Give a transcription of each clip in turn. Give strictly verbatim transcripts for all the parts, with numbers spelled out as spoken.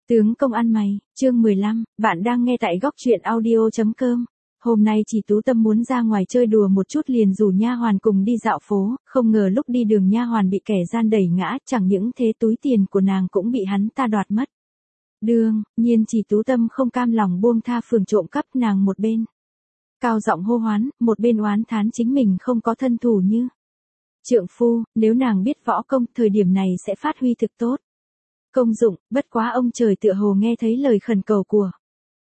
Tướng công ăn mày, chương mười lăm, bạn đang nghe tại góc truyện audio chấm com. Hôm nay chị Tú Tâm muốn ra ngoài chơi đùa một chút liền rủ nha hoàn cùng đi dạo phố, không ngờ lúc đi đường nha hoàn bị kẻ gian đẩy ngã, chẳng những thế túi tiền của nàng cũng bị hắn ta đoạt mất. Đương nhiên chị Tú Tâm không cam lòng buông tha phường trộm cắp, nàng một bên cao giọng hô hoán, một bên oán thán chính mình không có thân thủ như trượng phu, nếu nàng biết võ công, thời điểm này sẽ phát huy thực tốt công dụng, bất quá ông trời tựa hồ nghe thấy lời khẩn cầu của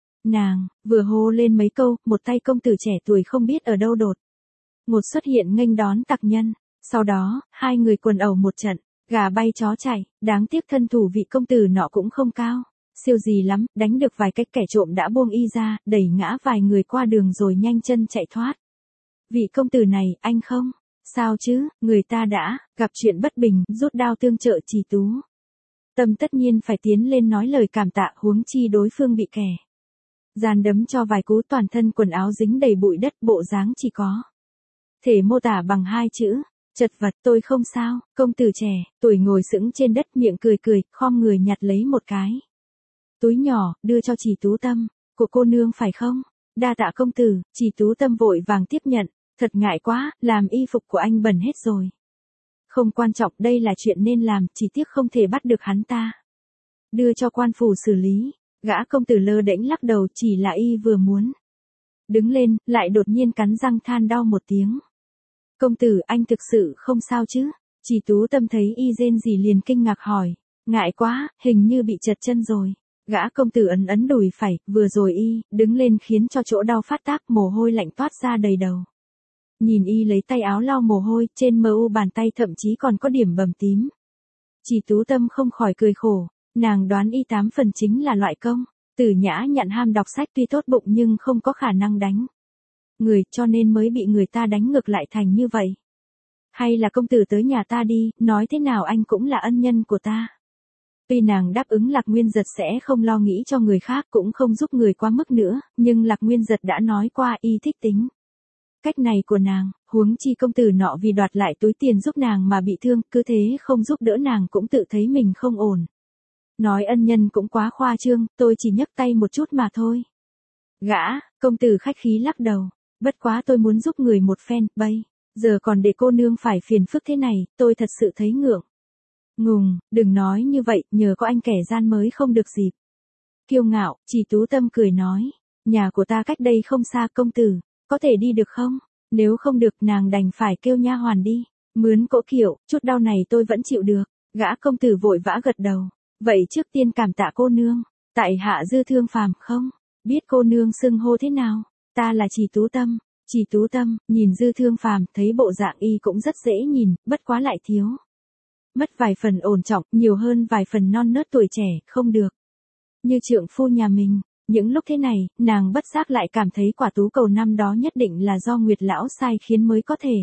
nàng, vừa hô lên mấy câu, một tay công tử trẻ tuổi không biết ở đâu đột ngột xuất hiện nghênh đón tặc nhân, sau đó, hai người quần ẩu một trận, gà bay chó chạy, đáng tiếc thân thủ vị công tử nọ cũng không cao, siêu gì lắm, đánh được vài cách kẻ trộm đã buông y ra, đẩy ngã vài người qua đường rồi nhanh chân chạy thoát. Vị công tử này, anh không? Sao chứ, người ta đã gặp chuyện bất bình, rút đao tương trợ Trì Tú Tâm tất nhiên phải tiến lên nói lời cảm tạ, huống chi đối phương bị kẻ gian đấm cho vài cú, toàn thân quần áo dính đầy bụi đất, bộ dáng chỉ có thể mô tả bằng hai chữ, chật vật. Tôi không sao. Công tử trẻ tuổi ngồi sững trên đất, miệng cười cười, khom người nhặt lấy một cái túi nhỏ, đưa cho Trì Tú Tâm. Của cô nương phải không? Đa tạ công tử. Trì Tú Tâm vội vàng tiếp nhận. Thật ngại quá, làm y phục của anh bẩn hết rồi. Không quan trọng, đây là chuyện nên làm, chỉ tiếc không thể bắt được hắn ta. Đưa cho quan phủ xử lý. Gã công tử lơ đễnh lắc đầu, chỉ là y vừa muốn đứng lên, lại đột nhiên cắn răng than đau một tiếng. Công tử, anh thực sự không sao chứ? Trì Tú Tâm thấy y rên gì liền kinh ngạc hỏi. Ngại quá, hình như bị trật chân rồi. Gã công tử ấn ấn đùi phải, vừa rồi y đứng lên khiến cho chỗ đau phát tác, mồ hôi lạnh toát ra đầy đầu. Nhìn y lấy tay áo lau mồ hôi, trên mờ u bàn tay thậm chí còn có điểm bầm tím. Trì Tú Tâm không khỏi cười khổ, nàng đoán y tám phần chính là loại công tử nhã nhặn ham đọc sách, tuy tốt bụng nhưng không có khả năng đánh người, cho nên mới bị người ta đánh ngược lại thành như vậy. Hay là công tử tới nhà ta đi, nói thế nào anh cũng là ân nhân của ta. Tuy nàng đáp ứng Lạc Nguyên Giật sẽ không lo nghĩ cho người khác, cũng không giúp người quá mức nữa, nhưng Lạc Nguyên Giật đã nói qua y thích tính cách này của nàng, huống chi công tử nọ vì đoạt lại túi tiền giúp nàng mà bị thương, cứ thế không giúp đỡ nàng cũng tự thấy mình không ổn. Nói ân nhân cũng quá khoa trương, tôi chỉ nhấc tay một chút mà thôi. Gã công tử khách khí lắc đầu, bất quá tôi muốn giúp người một phen, bây giờ còn để cô nương phải phiền phức thế này, tôi thật sự thấy ngượng ngùng. Đừng nói như vậy, nhờ có anh kẻ gian mới không được dịp kiêu ngạo. Trì Tú Tâm cười nói, nhà của ta cách đây không xa, công tử có thể đi được không? Nếu không được, nàng đành phải kêu nha hoàn đi mướn cỗ kiệu, chút đau này tôi vẫn chịu được. Gã công tử vội vã gật đầu, vậy trước tiên cảm tạ cô nương. Tại hạ Dư Thương Phàm, không biết cô nương xưng hô thế nào? Ta là Trì Tú Tâm. Trì Tú Tâm nhìn Dư Thương Phàm, thấy bộ dạng y cũng rất dễ nhìn, bất quá lại thiếu mất vài phần ổn trọng, nhiều hơn vài phần non nớt tuổi trẻ, không được như trượng phu nhà mình. Những lúc thế này, nàng bất giác lại cảm thấy quả tú cầu năm đó nhất định là do Nguyệt lão sai khiến mới có thể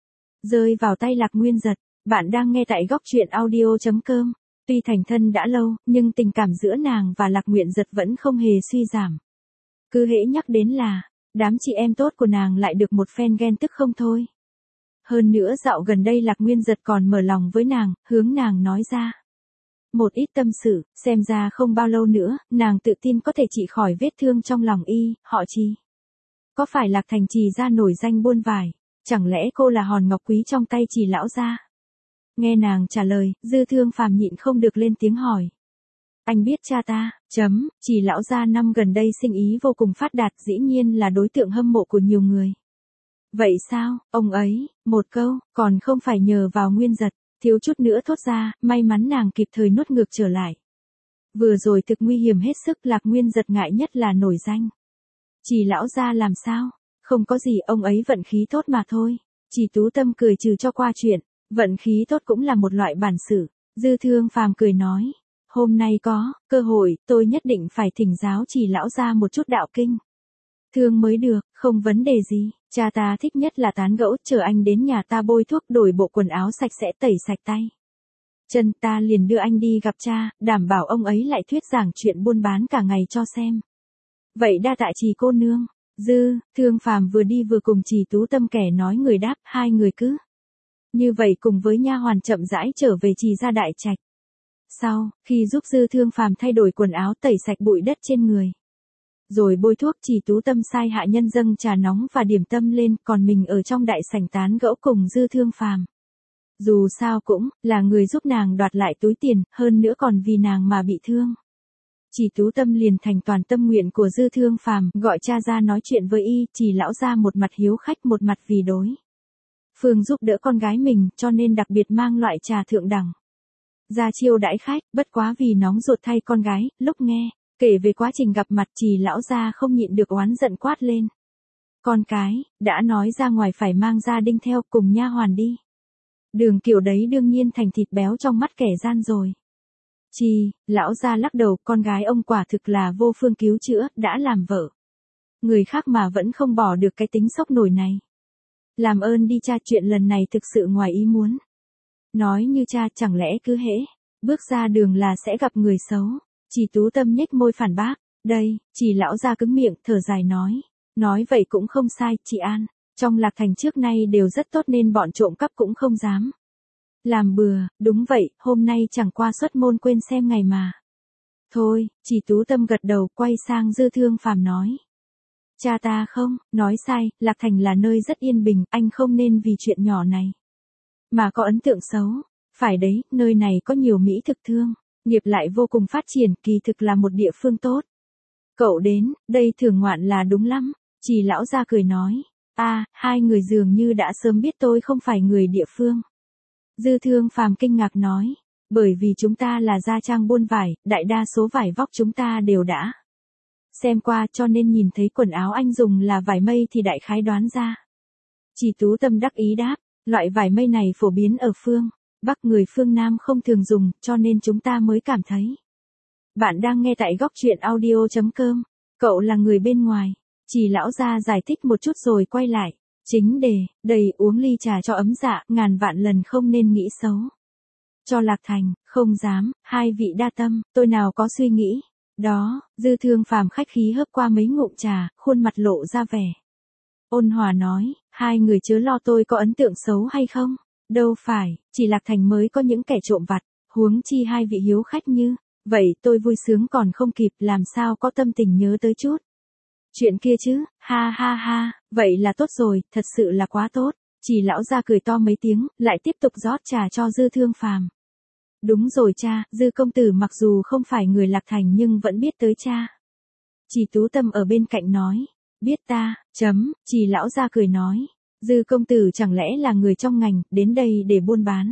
rơi vào tay Lạc Nguyên Giật. Bạn đang nghe tại góc truyện audio chấm com. Tuy thành thân đã lâu, nhưng tình cảm giữa nàng và Lạc Nguyên Giật vẫn không hề suy giảm. Cứ hễ nhắc đến là đám chị em tốt của nàng lại được một phen ghen tức không thôi. Hơn nữa dạo gần đây Lạc Nguyên Giật còn mở lòng với nàng, hướng nàng nói ra một ít tâm sự, xem ra không bao lâu nữa, nàng tự tin có thể trị khỏi vết thương trong lòng y. Họ Trì, có phải Lạc Thành Trì gia nổi danh buôn vải? Chẳng lẽ cô là hòn ngọc quý trong tay Trì lão gia? Nghe nàng trả lời, Dư Thương Phàm nhịn không được lên tiếng hỏi. Anh biết cha ta, chấm, Trì lão gia năm gần đây sinh ý vô cùng phát đạt, dĩ nhiên là đối tượng hâm mộ của nhiều người. Vậy sao, ông ấy, một câu, còn không phải nhờ vào Nguyên Giật, thiếu chút nữa thốt ra, may mắn nàng kịp thời nuốt ngược trở lại. Vừa rồi thực nguy hiểm hết sức. Lạc Nguyên Giật ngại nhất là nổi danh. Trì lão gia làm sao? Không có gì, ông ấy vận khí tốt mà thôi. Trì Tú Tâm cười trừ cho qua chuyện, vận khí tốt cũng là một loại bản sự. Dư Thương Phàm cười nói, hôm nay có cơ hội, tôi nhất định phải thỉnh giáo Trì lão gia một chút đạo kinh thương mới được. Không vấn đề gì, cha ta thích nhất là tán gẫu, chờ anh đến nhà ta bôi thuốc, đổi bộ quần áo sạch sẽ, tẩy sạch tay chân, ta liền đưa anh đi gặp cha, đảm bảo ông ấy lại thuyết giảng chuyện buôn bán cả ngày cho xem. Vậy đa tạ Trì cô nương. Dư Thương Phàm vừa đi vừa cùng Trì Tú Tâm kẻ nói người đáp, hai người cứ như vậy cùng với nha hoàn chậm rãi trở về Trì gia đại trạch. Sau, khi giúp Dư Thương Phàm thay đổi quần áo tẩy sạch bụi đất trên người, rồi bôi thuốc, Chỉ Tú Tâm sai hạ nhân dâng trà nóng và điểm tâm lên, còn mình ở trong đại sảnh tán gẫu cùng Dư Thương Phàm. Dù sao cũng là người giúp nàng đoạt lại túi tiền, hơn nữa còn vì nàng mà bị thương. Chỉ Tú Tâm liền thành toàn tâm nguyện của Dư Thương Phàm, gọi cha ra nói chuyện với y, Chỉ lão gia một mặt hiếu khách một mặt vì đối phương giúp đỡ con gái mình, cho nên đặc biệt mang loại trà thượng đẳng ra chiêu đãi khách, bất quá vì nóng ruột thay con gái, lúc nghe kể về quá trình gặp mặt, Chỉ lão gia không nhịn được oán giận quát lên. Con cái, đã nói ra ngoài phải mang gia đình theo, cùng nha hoàn đi. Đường kiểu đấy đương nhiên thành thịt béo trong mắt kẻ gian rồi. Chỉ, lão gia lắc đầu, con gái ông quả thực là vô phương cứu chữa, đã làm vợ người khác mà vẫn không bỏ được cái tính sốc nổi này. Làm ơn đi cha, chuyện lần này thực sự ngoài ý muốn. Nói như cha, chẳng lẽ cứ hễ bước ra đường là sẽ gặp người xấu. Chỉ Tú Tâm nhếch môi phản bác. Đây, Chỉ lão gia cứng miệng, thở dài nói. Nói vậy cũng không sai, chị An. Trong Lạc Thành trước nay đều rất tốt nên bọn trộm cắp cũng không dám làm bừa. Đúng vậy, hôm nay chẳng qua xuất môn quên xem ngày mà. Thôi, Chỉ Tú Tâm gật đầu, quay sang Dư Thương Phàm nói. Cha ta không, nói sai, Lạc Thành là nơi rất yên bình, anh không nên vì chuyện nhỏ này mà có ấn tượng xấu. Phải đấy, nơi này có nhiều mỹ thực thương nghiệp lại vô cùng phát triển, kỳ thực là một địa phương tốt. Cậu đến, đây thưởng ngoạn là đúng lắm. Chỉ lão gia cười nói. A, à, hai người dường như đã sớm biết tôi không phải người địa phương. Dư Thương Phàm kinh ngạc nói. Bởi vì chúng ta là gia trang buôn vải, đại đa số vải vóc chúng ta đều đã xem qua, cho nên nhìn thấy quần áo anh dùng là vải mây thì đại khái đoán ra. Chỉ Tú Tâm đắc ý đáp. Loại vải mây này phổ biến ở phương Bắc, người phương Nam không thường dùng, cho nên chúng ta mới cảm thấy. Bạn đang nghe tại góc truyện audio chấm com. Cậu là người bên ngoài. Chỉ lão gia giải thích một chút rồi quay lại. Chính đề, đầy uống ly trà cho ấm dạ, ngàn vạn lần không nên nghĩ xấu cho Lạc Thành, không dám, hai vị đa tâm, tôi nào có suy nghĩ. Đó, Dư Thương Phàm khách khí hớp qua mấy ngụm trà, khuôn mặt lộ ra vẻ ôn hòa nói, hai người chớ lo tôi có ấn tượng xấu hay không. Đâu phải, chỉ Lạc Thành mới có những kẻ trộm vặt, huống chi hai vị hiếu khách như vậy, tôi vui sướng còn không kịp, làm sao có tâm tình nhớ tới chút chuyện kia chứ. Ha ha ha, vậy là tốt rồi, thật sự là quá tốt. Chỉ lão gia cười to mấy tiếng, lại tiếp tục rót trà cho Dư Thương Phàm. Đúng rồi cha, Dư công tử mặc dù không phải người Lạc Thành nhưng vẫn biết tới cha. Chỉ Tú Tâm ở bên cạnh nói. Biết ta, chấm, Chỉ lão gia cười nói. Dư công tử chẳng lẽ là người trong ngành, đến đây để buôn bán.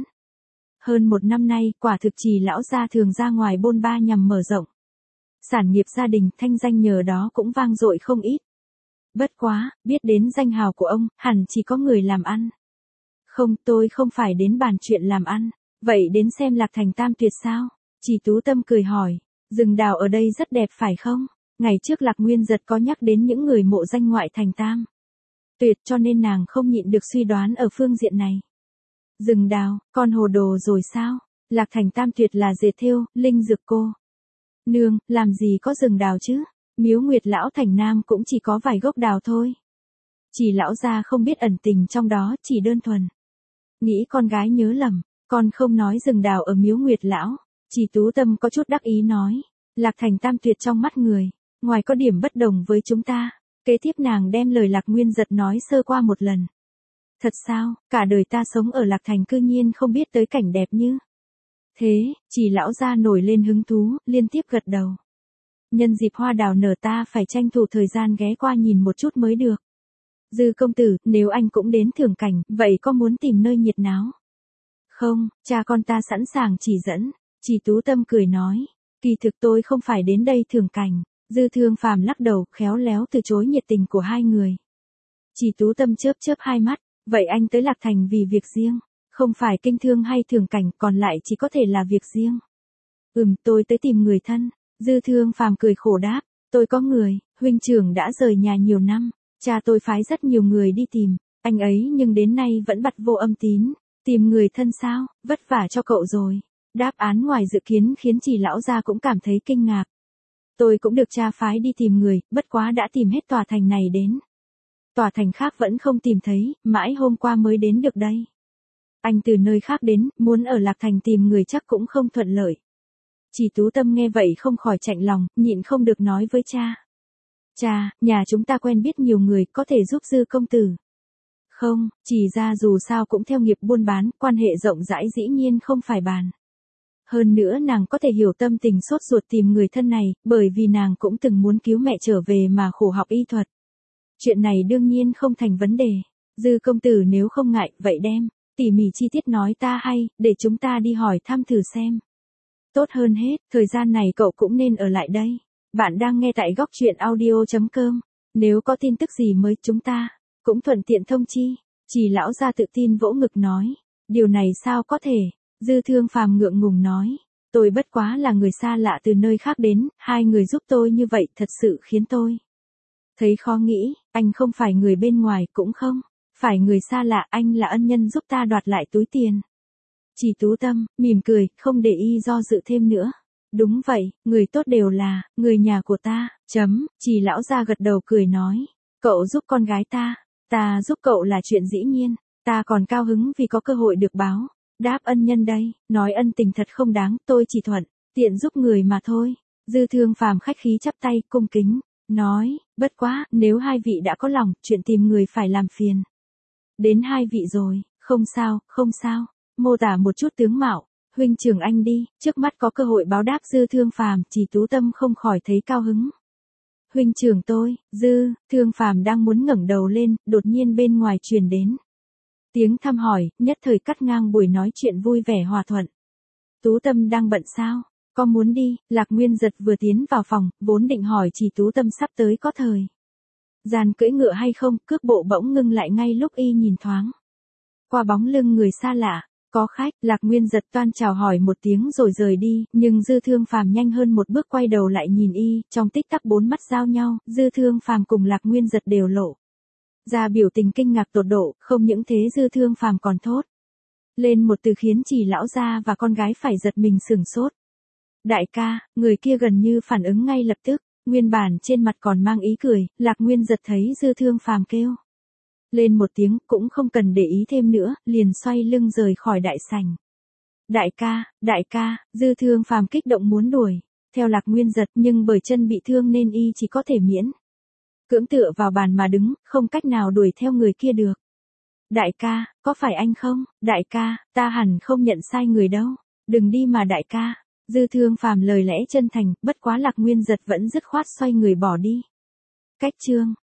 Hơn một năm nay, quả thực Chỉ lão gia thường ra ngoài bôn ba nhằm mở rộng sản nghiệp gia đình, thanh danh nhờ đó cũng vang dội không ít. Bất quá, biết đến danh hào của ông, hẳn chỉ có người làm ăn. Không, tôi không phải đến bàn chuyện làm ăn. Vậy đến xem Lạc Thành Tam Tuyệt sao? Chỉ Tú Tâm cười hỏi. Rừng đào ở đây rất đẹp phải không? Ngày trước Lạc Nguyên Giật có nhắc đến những người mộ danh ngoại thành Tam Tuyệt, cho nên nàng không nhịn được suy đoán ở phương diện này. Rừng đào, con hồ đồ rồi sao? Lạc Thành Tam Tuyệt là dệt thêu, linh dược cô nương, làm gì có rừng đào chứ? Miếu Nguyệt lão thành Nam cũng chỉ có vài gốc đào thôi. Chỉ lão gia không biết ẩn tình trong đó, chỉ đơn thuần nghĩ con gái nhớ lầm, con không nói rừng đào ở Miếu Nguyệt lão. Chỉ Tú Tâm có chút đắc ý nói. Lạc Thành Tam Tuyệt trong mắt người ngoài có điểm bất đồng với chúng ta. Kế tiếp nàng đem lời Lạc Nguyên Giật nói sơ qua một lần. Thật sao, cả đời ta sống ở Lạc Thành cư nhiên không biết tới cảnh đẹp như thế. Chỉ lão gia nổi lên hứng thú, liên tiếp gật đầu. Nhân dịp hoa đào nở ta phải tranh thủ thời gian ghé qua nhìn một chút mới được. Dư công tử, nếu anh cũng đến thưởng cảnh, vậy có muốn tìm nơi nhiệt náo không? Cha con ta sẵn sàng chỉ dẫn. Chỉ Tú Tâm cười nói. Kỳ thực tôi không phải đến đây thưởng cảnh. Dư Thương Phàm lắc đầu, khéo léo từ chối nhiệt tình của hai người. Chỉ Tú Tâm chớp chớp hai mắt. Vậy anh tới Lạc Thành vì việc riêng, không phải kinh thương hay thưởng cảnh, còn lại chỉ có thể là việc riêng. Ừm, tôi tới tìm người thân. Dư Thương Phàm cười khổ đáp. Tôi có người, huynh trưởng đã rời nhà nhiều năm. Cha tôi phái rất nhiều người đi tìm anh ấy nhưng đến nay vẫn bặt vô âm tín. Tìm người thân sao, vất vả cho cậu rồi. Đáp án ngoài dự kiến khiến Chỉ lão gia cũng cảm thấy kinh ngạc. Tôi cũng được cha phái đi tìm người, bất quá đã tìm hết tòa thành này đến tòa thành khác vẫn không tìm thấy, mãi hôm qua mới đến được đây. Anh từ nơi khác đến, muốn ở Lạc Thành tìm người chắc cũng không thuận lợi. Chỉ Tú Tâm nghe vậy không khỏi chạnh lòng, nhịn không được nói với cha. Cha, nhà chúng ta quen biết nhiều người có thể giúp Dư công tử. Không, chỉ ra dù sao cũng theo nghiệp buôn bán, quan hệ rộng rãi dĩ nhiên không phải bàn. Hơn nữa nàng có thể hiểu tâm tình sốt ruột tìm người thân này, bởi vì nàng cũng từng muốn cứu mẹ trở về mà khổ học y thuật. Chuyện này đương nhiên không thành vấn đề. Dư công tử nếu không ngại, vậy đem tỉ mỉ chi tiết nói ta hay, để chúng ta đi hỏi thăm thử xem. Tốt hơn hết, thời gian này cậu cũng nên ở lại đây. Bạn đang nghe tại góc truyện audio chấm com. Nếu có tin tức gì mới chúng ta cũng thuận tiện thông chi. Chỉ lão gia tự tin vỗ ngực nói. Điều này sao có thể? Dư Thương Phàm ngượng ngùng nói. Tôi bất quá là người xa lạ từ nơi khác đến, hai người giúp tôi như vậy thật sự khiến tôi thấy khó nghĩ. Anh không phải người bên ngoài cũng không phải người xa lạ, anh là ân nhân giúp ta đoạt lại túi tiền. Chỉ Tú Tâm mỉm cười, không để y do dự thêm nữa. Đúng vậy, người tốt đều là người nhà của ta. Chấm. Chỉ lão gia gật đầu cười nói. Cậu giúp con gái ta, ta giúp cậu là chuyện dĩ nhiên. Ta còn cao hứng vì có cơ hội được báo đáp ân nhân đây. Nói ân tình thật không đáng, tôi chỉ thuận tiện giúp người mà thôi. Dư Thương Phàm khách khí chắp tay cung kính nói. Bất quá, nếu hai vị đã có lòng, chuyện tìm người phải làm phiền đến hai vị rồi. Không sao, không sao. Mô tả một chút tướng mạo huynh trưởng anh đi, trước mắt có cơ hội báo đáp Dư Thương Phàm. Chỉ Tú Tâm không khỏi thấy cao hứng. Huynh trưởng tôi. Dư Thương Phàm đang muốn ngẩng đầu lên, đột nhiên bên ngoài truyền đến tiếng thăm hỏi, nhất thời cắt ngang buổi nói chuyện vui vẻ hòa thuận. Tú Tâm đang bận sao? Có muốn đi? Lạc Nguyên Giật vừa tiến vào phòng, vốn định hỏi Chỉ Tú Tâm sắp tới có thời gian cưỡi ngựa hay không, cước bộ bỗng ngưng lại ngay lúc y nhìn thoáng qua bóng lưng người xa lạ. Có khách. Lạc Nguyên Giật toan chào hỏi một tiếng rồi rời đi, nhưng Dư Thương Phàm nhanh hơn một bước quay đầu lại nhìn y, trong tích tắc bốn mắt giao nhau, Dư Thương Phàm cùng Lạc Nguyên Giật đều lộ ra biểu tình kinh ngạc tột độ. Không những thế, Dư Thương Phàm còn thốt lên một từ khiến Chỉ lão gia và con gái phải giật mình sửng sốt. Đại ca. Người kia gần như phản ứng ngay lập tức, nguyên bản trên mặt còn mang ý cười. Lạc Nguyên Giật thấy Dư Thương Phàm kêu lên một tiếng, cũng không cần để ý thêm nữa, liền xoay lưng rời khỏi đại sảnh. Đại ca, đại ca. Dư Thương Phàm kích động muốn đuổi theo Lạc Nguyên Giật, nhưng bởi chân bị thương nên y chỉ có thể miễn cưỡng tựa vào bàn mà đứng, không cách nào đuổi theo người kia được. Đại ca, có phải anh không? Đại ca, ta hẳn không nhận sai người đâu. Đừng đi mà đại ca. Dư Thương Phàm lời lẽ chân thành, bất quá Lạc Nguyên Giật vẫn dứt khoát xoay người bỏ đi. Cách chương